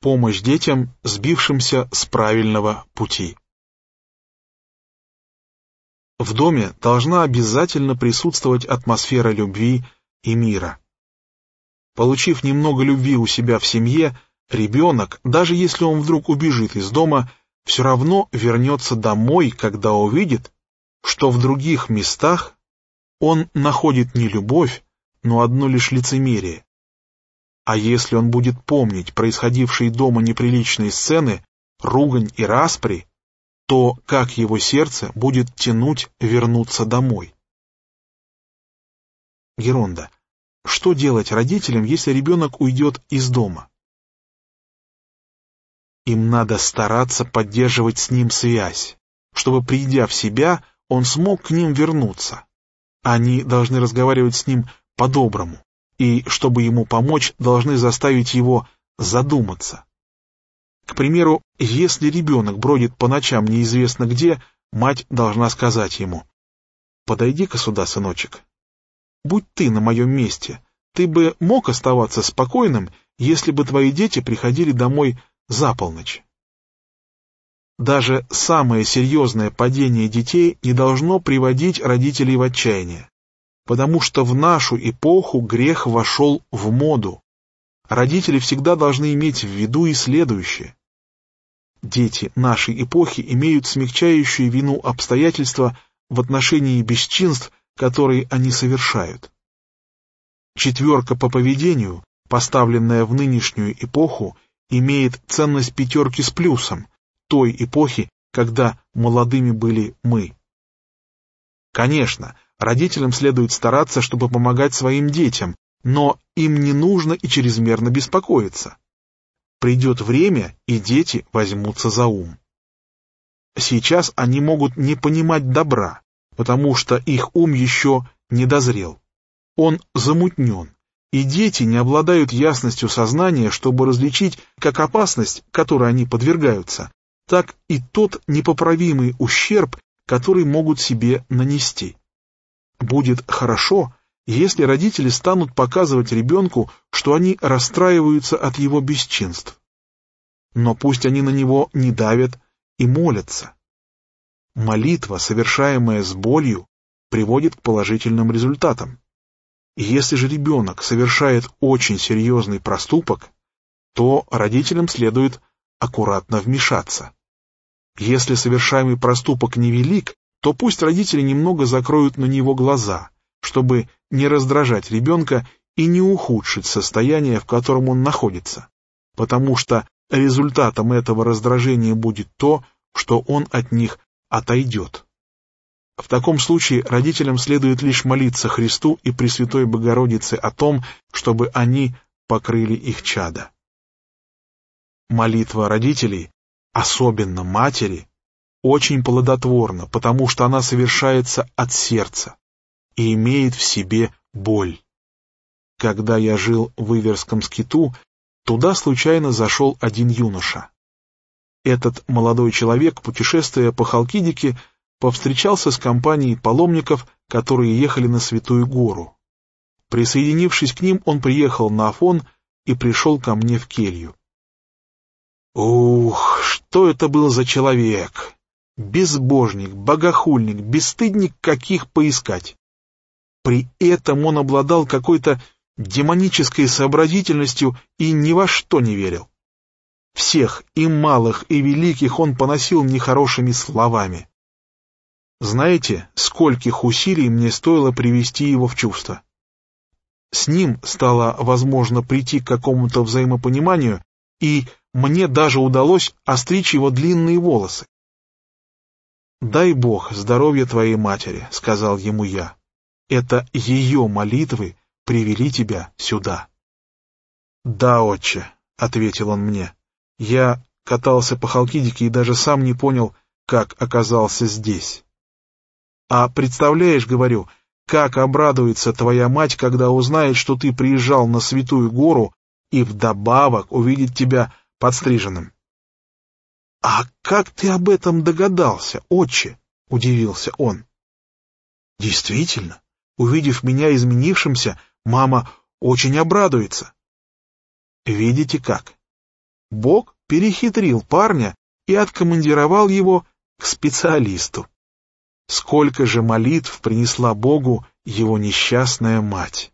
Помощь детям, сбившимся с правильного пути. В доме должна обязательно присутствовать атмосфера любви и мира. Получив немного любви у себя в семье, ребенок, даже если он вдруг убежит из дома, все равно вернется домой, когда увидит, что в других местах он находит не любовь, но одно лишь лицемерие. А если он будет помнить происходившие дома неприличные сцены, ругань и распри, то как его сердце будет тянуть вернуться домой? Геронда. Что делать родителям, если ребенок уйдет из дома? Им надо стараться поддерживать с ним связь, чтобы, придя в себя, он смог к ним вернуться. Они должны разговаривать с ним по-доброму, и, чтобы ему помочь, должны заставить его задуматься. К примеру, если ребенок бродит по ночам неизвестно где, мать должна сказать ему: «Подойди-ка сюда, сыночек. Будь ты на моем месте, ты бы мог оставаться спокойным, если бы твои дети приходили домой за полночь». Даже самое серьезное падение детей не должно приводить родителей в отчаяние, потому что в нашу эпоху грех вошел в моду. Родители всегда должны иметь в виду и следующее. Дети нашей эпохи имеют смягчающую вину обстоятельства в отношении бесчинств, которые они совершают. Четверка по поведению, поставленная в нынешнюю эпоху, имеет ценность 5 с плюсом, той эпохи, когда молодыми были мы. Конечно, родителям следует стараться, чтобы помогать своим детям, но им не нужно и чрезмерно беспокоиться. Придет время, и дети возьмутся за ум. Сейчас они могут не понимать добра, потому что их ум еще не дозрел. Он замутнен, и дети не обладают ясностью сознания, чтобы различить как опасность, которой они подвергаются, так и тот непоправимый ущерб, который могут себе нанести. Будет хорошо, если родители станут показывать ребенку, что они расстраиваются от его бесчинств. Но пусть они на него не давят и молятся. Молитва, совершаемая с болью, приводит к положительным результатам. Если же ребенок совершает очень серьезный проступок, то родителям следует аккуратно вмешаться. Если совершаемый проступок невелик, то пусть родители немного закроют на него глаза, чтобы не раздражать ребенка и не ухудшить состояние, в котором он находится, потому что результатом этого раздражения будет то, что он от них отойдет. В таком случае родителям следует лишь молиться Христу и Пресвятой Богородице о том, чтобы они покрыли их чадо. Молитва родителей, особенно матери, очень плодотворна, потому что она совершается от сердца и имеет в себе боль. Когда я жил в Иверском скиту, туда случайно зашел один юноша. Этот молодой человек, путешествуя по Халкидике, повстречался с компанией паломников, которые ехали на Святую Гору. Присоединившись к ним, он приехал на Афон и пришел ко мне в келью. Ух, что это был за человек! Безбожник, богохульник, бесстыдник, каких поискать. При этом он обладал какой-то демонической сообразительностью и ни во что не верил. Всех, и малых, и великих, он поносил нехорошими словами. Знаете, скольких усилий мне стоило привести его в чувство? С ним стало возможно прийти к какому-то взаимопониманию, и мне даже удалось остричь его длинные волосы. «Дай Бог здоровья твоей матери», — сказал ему я. «Это ее молитвы привели тебя сюда». «Да, отче», — ответил он мне. «Я катался по Халкидике и даже сам не понял, как оказался здесь». «А представляешь, — говорю, — как обрадуется твоя мать, когда узнает, что ты приезжал на Святую Гору и вдобавок увидит тебя подстриженным». «А как ты об этом догадался, отче?» — удивился он. «Действительно, увидев меня изменившимся, мама очень обрадуется». «Видите как? Бог перехитрил парня и откомандировал его к специалисту. Сколько же молитв принесла Богу его несчастная мать!